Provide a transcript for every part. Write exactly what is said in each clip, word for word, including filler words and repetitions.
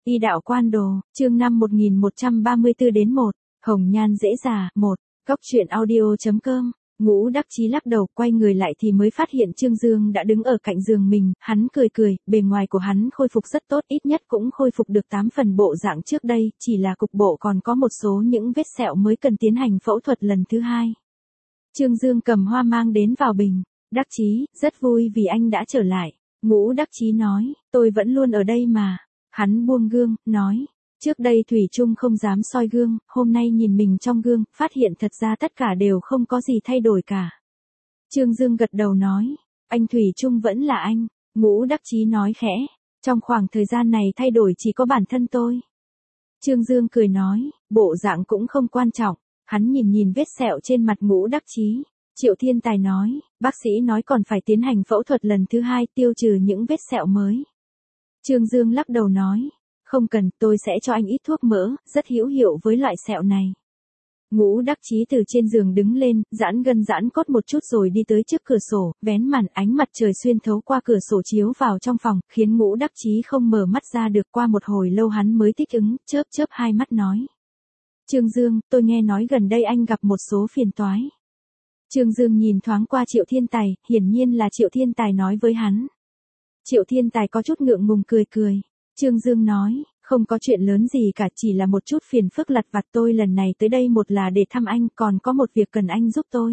Y đạo quan đồ, chương năm một nghìn một trăm ba mươi tư đến một, hồng nhan dễ già, một, góc truyện audio.com. Ngũ Đắc Chí lắc đầu, quay người lại thì mới phát hiện Trương Dương đã đứng ở cạnh giường mình, hắn cười cười, bề ngoài của hắn khôi phục rất tốt, ít nhất cũng khôi phục được tám phần bộ dạng trước đây, chỉ là cục bộ còn có một số những vết sẹo mới cần tiến hành phẫu thuật lần thứ hai. Trương Dương cầm hoa mang đến vào bình. Đắc Chí, rất vui vì anh đã trở lại. Ngũ Đắc Chí nói, tôi vẫn luôn ở đây mà. Hắn buông gương, nói, trước đây Thủy Chung không dám soi gương, hôm nay nhìn mình trong gương, phát hiện thật ra tất cả đều không có gì thay đổi cả. Trương Dương gật đầu nói, anh Thủy Chung vẫn là anh. Ngũ Đắc Chí nói khẽ, trong khoảng thời gian này thay đổi chỉ có bản thân tôi. Trương Dương cười nói, bộ dạng cũng không quan trọng. Hắn nhìn nhìn vết sẹo trên mặt Ngũ Đắc Chí. Triệu Thiên Tài nói, bác sĩ nói còn phải tiến hành phẫu thuật lần thứ hai tiêu trừ những vết sẹo mới. Trương Dương lắc đầu nói, không cần, tôi sẽ cho anh ít thuốc mỡ, rất hữu hiệu với loại sẹo này. Ngũ Đắc Chí từ trên giường đứng lên, giãn gân giãn cốt một chút rồi đi tới trước cửa sổ, vén màn, ánh mặt trời xuyên thấu qua cửa sổ chiếu vào trong phòng, khiến Ngũ Đắc Chí không mở mắt ra được. Qua một hồi lâu hắn mới thích ứng, chớp chớp hai mắt nói. Trương Dương, tôi nghe nói gần đây anh gặp một số phiền toái. Trương Dương nhìn thoáng qua Triệu Thiên Tài, hiển nhiên là Triệu Thiên Tài nói với hắn. Triệu Thiên Tài có chút ngượng ngùng cười cười. Trương Dương nói, không có chuyện lớn gì cả, chỉ là một chút phiền phức lặt vặt, tôi lần này tới đây một là để thăm anh, còn có một việc cần anh giúp tôi.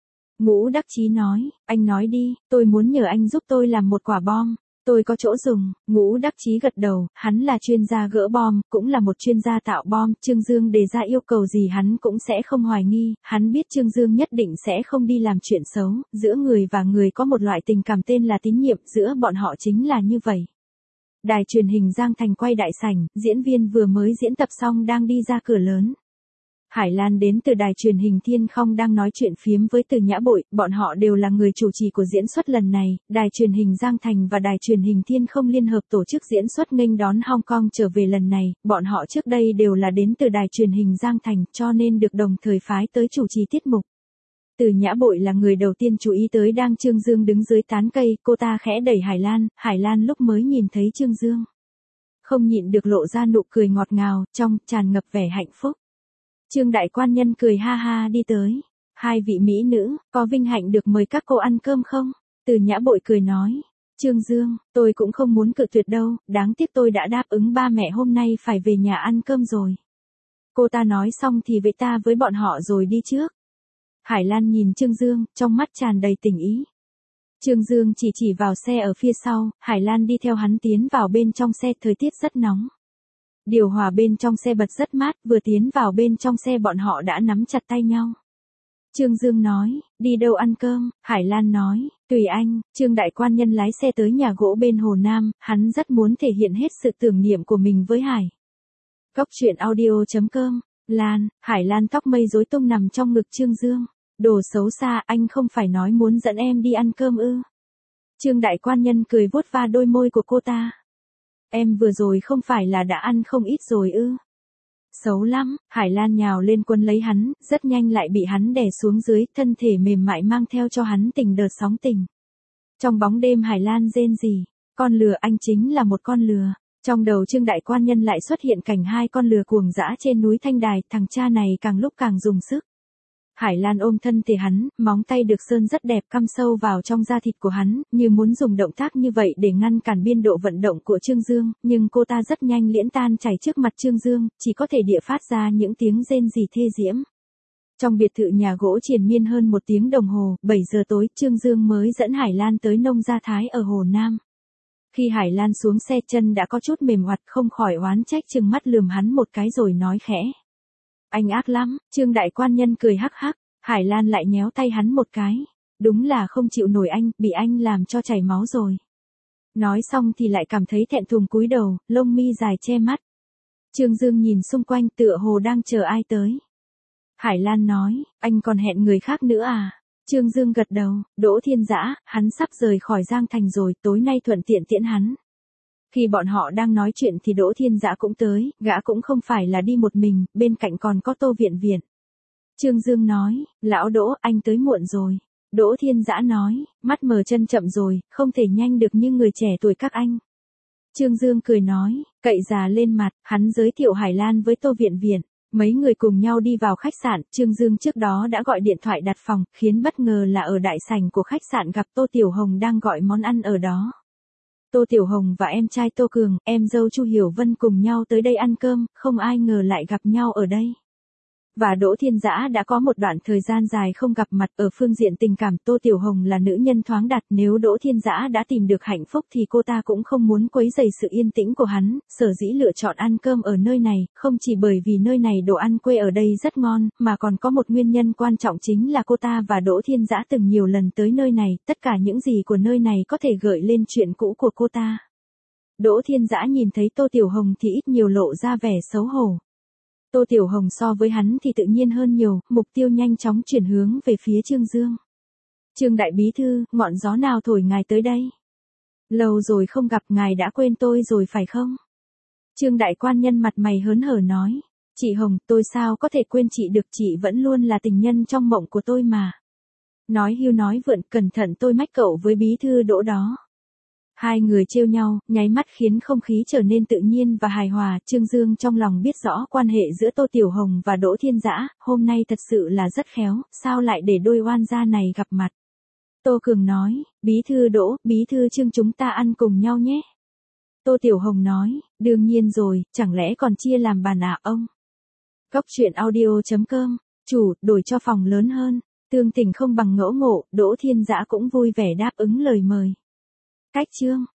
Ngũ Đắc Chí nói, anh nói đi, tôi muốn nhờ anh giúp tôi làm một quả bom. Tôi có chỗ dùng. Ngũ Đắc Chí gật đầu, hắn là chuyên gia gỡ bom, cũng là một chuyên gia tạo bom. Trương Dương đề ra yêu cầu gì hắn cũng sẽ không hoài nghi, hắn biết Trương Dương nhất định sẽ không đi làm chuyện xấu, giữa người và người có một loại tình cảm tên là tín nhiệm, giữa bọn họ chính là như vậy. Đài truyền hình Giang Thành quay đại sảnh, diễn viên vừa mới diễn tập xong đang đi ra cửa lớn. Hải Lan đến từ đài truyền hình Thiên Không đang nói chuyện phiếm với Từ Nhã Bội, bọn họ đều là người chủ trì của diễn xuất lần này, đài truyền hình Giang Thành và đài truyền hình Thiên Không liên hợp tổ chức diễn xuất nghênh đón Hong Kong trở về lần này, bọn họ trước đây đều là đến từ đài truyền hình Giang Thành cho nên được đồng thời phái tới chủ trì tiết mục. Từ Nhã Bội là người đầu tiên chú ý tới đang Trương Dương đứng dưới tán cây, cô ta khẽ đẩy Hải Lan, Hải Lan lúc mới nhìn thấy Trương Dương. Không nhịn được lộ ra nụ cười ngọt ngào, trong, tràn ngập vẻ hạnh phúc. Trương Đại Quan Nhân cười ha ha đi tới. Hai vị mỹ nữ, có vinh hạnh được mời các cô ăn cơm không? Từ Nhã Bội cười nói. Trương Dương, tôi cũng không muốn cự tuyệt đâu, đáng tiếc tôi đã đáp ứng ba mẹ hôm nay phải về nhà ăn cơm rồi. Cô ta nói xong thì vẫy ta với bọn họ rồi đi trước. Hải Lan nhìn Trương Dương, trong mắt tràn đầy tình ý. Trương Dương chỉ chỉ vào xe ở phía sau, Hải Lan đi theo hắn tiến vào bên trong xe, thời tiết rất nóng. Điều hòa bên trong xe bật rất mát, vừa tiến vào bên trong xe bọn họ đã nắm chặt tay nhau. Trương Dương nói, đi đâu ăn cơm? Hải Lan nói, tùy anh. Trương Đại Quan Nhân lái xe tới nhà gỗ bên Hồ Nam, hắn rất muốn thể hiện hết sự tưởng niệm của mình với Hải. Góc truyện audio.com. Lan, Hải Lan tóc mây rối tung nằm trong ngực Trương Dương. Đồ xấu xa, anh không phải nói muốn dẫn em đi ăn cơm ư? Trương Đại Quan Nhân cười vuốt va đôi môi của cô ta. Em vừa rồi không phải là đã ăn không ít rồi ư? Xấu lắm. Hải Lan nhào lên quấn lấy hắn, rất nhanh lại bị hắn đè xuống dưới, thân thể mềm mại mang theo cho hắn tình đợt sóng tình. Trong bóng đêm Hải Lan rên rỉ, con lừa, anh chính là một con lừa. Trong đầu Trương Đại Quan Nhân lại xuất hiện cảnh hai con lừa cuồng dã trên núi Thanh Đài, thằng cha này càng lúc càng dùng sức. Hải Lan ôm thân thể hắn, móng tay được sơn rất đẹp căm sâu vào trong da thịt của hắn, như muốn dùng động tác như vậy để ngăn cản biên độ vận động của Trương Dương, nhưng cô ta rất nhanh liễn tan chảy trước mặt Trương Dương, chỉ có thể địa phát ra những tiếng rên rỉ thê diễm. Trong biệt thự nhà gỗ triền miên hơn một tiếng đồng hồ, bảy giờ tối, Trương Dương mới dẫn Hải Lan tới Nông Gia Thái ở Hồ Nam. Khi Hải Lan xuống xe chân đã có chút mềm oặt, không khỏi oán trách chừng mắt lườm hắn một cái rồi nói khẽ. Anh ác lắm. Trương Đại Quan Nhân cười hắc hắc. Hải Lan lại nhéo tay hắn một cái. Đúng là không chịu nổi anh, bị anh làm cho chảy máu rồi. Nói xong thì lại cảm thấy thẹn thùng cúi đầu, lông mi dài che mắt. Trương Dương nhìn xung quanh tựa hồ đang chờ ai tới. Hải Lan nói, anh còn hẹn người khác nữa à? Trương Dương gật đầu, Đỗ Thiên Dã, hắn sắp rời khỏi Giang Thành rồi, tối nay thuận tiện tiễn hắn. Khi bọn họ đang nói chuyện thì Đỗ Thiên Dã cũng tới, gã cũng không phải là đi một mình, bên cạnh còn có Tô Viện Viện. Trương Dương nói, lão Đỗ, anh tới muộn rồi. Đỗ Thiên Dã nói, mắt mờ chân chậm rồi, không thể nhanh được như người trẻ tuổi các anh. Trương Dương cười nói, cậy già lên mặt, hắn giới thiệu Hải Lan với Tô Viện Viện. Mấy người cùng nhau đi vào khách sạn, Trương Dương trước đó đã gọi điện thoại đặt phòng, khiến bất ngờ là ở đại sảnh của khách sạn gặp Tô Tiểu Hồng đang gọi món ăn ở đó. Tô Tiểu Hồng và em trai Tô Cường, em dâu Chu Hiểu Vân cùng nhau tới đây ăn cơm, không ai ngờ lại gặp nhau ở đây. Và Đỗ Thiên Dã đã có một đoạn thời gian dài không gặp mặt. Ở phương diện tình cảm, Tô Tiểu Hồng là nữ nhân thoáng đạt, nếu Đỗ Thiên Dã đã tìm được hạnh phúc thì cô ta cũng không muốn quấy rầy sự yên tĩnh của hắn, sở dĩ lựa chọn ăn cơm ở nơi này, không chỉ bởi vì nơi này đồ ăn quê ở đây rất ngon, mà còn có một nguyên nhân quan trọng chính là cô ta và Đỗ Thiên Dã từng nhiều lần tới nơi này, tất cả những gì của nơi này có thể gợi lên chuyện cũ của cô ta. Đỗ Thiên Dã nhìn thấy Tô Tiểu Hồng thì ít nhiều lộ ra vẻ xấu hổ. Tô Tiểu Hồng so với hắn thì tự nhiên hơn nhiều, mục tiêu nhanh chóng chuyển hướng về phía Trương Dương. Trương đại bí thư, ngọn gió nào thổi ngài tới đây? Lâu rồi không gặp, ngài đã quên tôi rồi phải không? Trương đại quan nhân mặt mày hớn hở nói, chị Hồng, tôi sao có thể quên chị được, chị vẫn luôn là tình nhân trong mộng của tôi mà. Nói hưu nói vượn, cẩn thận tôi mách cậu với bí thư Đỗ đó. Hai người trêu nhau, nháy mắt khiến không khí trở nên tự nhiên và hài hòa. Trương Dương trong lòng biết rõ quan hệ giữa Tô Tiểu Hồng và Đỗ Thiên Dã, hôm nay thật sự là rất khéo, sao lại để đôi oan gia này gặp mặt. Tô Cường nói, bí thư Đỗ, bí thư Trương chúng ta ăn cùng nhau nhé. Tô Tiểu Hồng nói, đương nhiên rồi, chẳng lẽ còn chia làm bàn à ông. Góc truyện audio chấm com, chủ, đổi cho phòng lớn hơn, tương tình không bằng ngẫu ngộ, Đỗ Thiên Dã cũng vui vẻ đáp ứng lời mời. Cách chương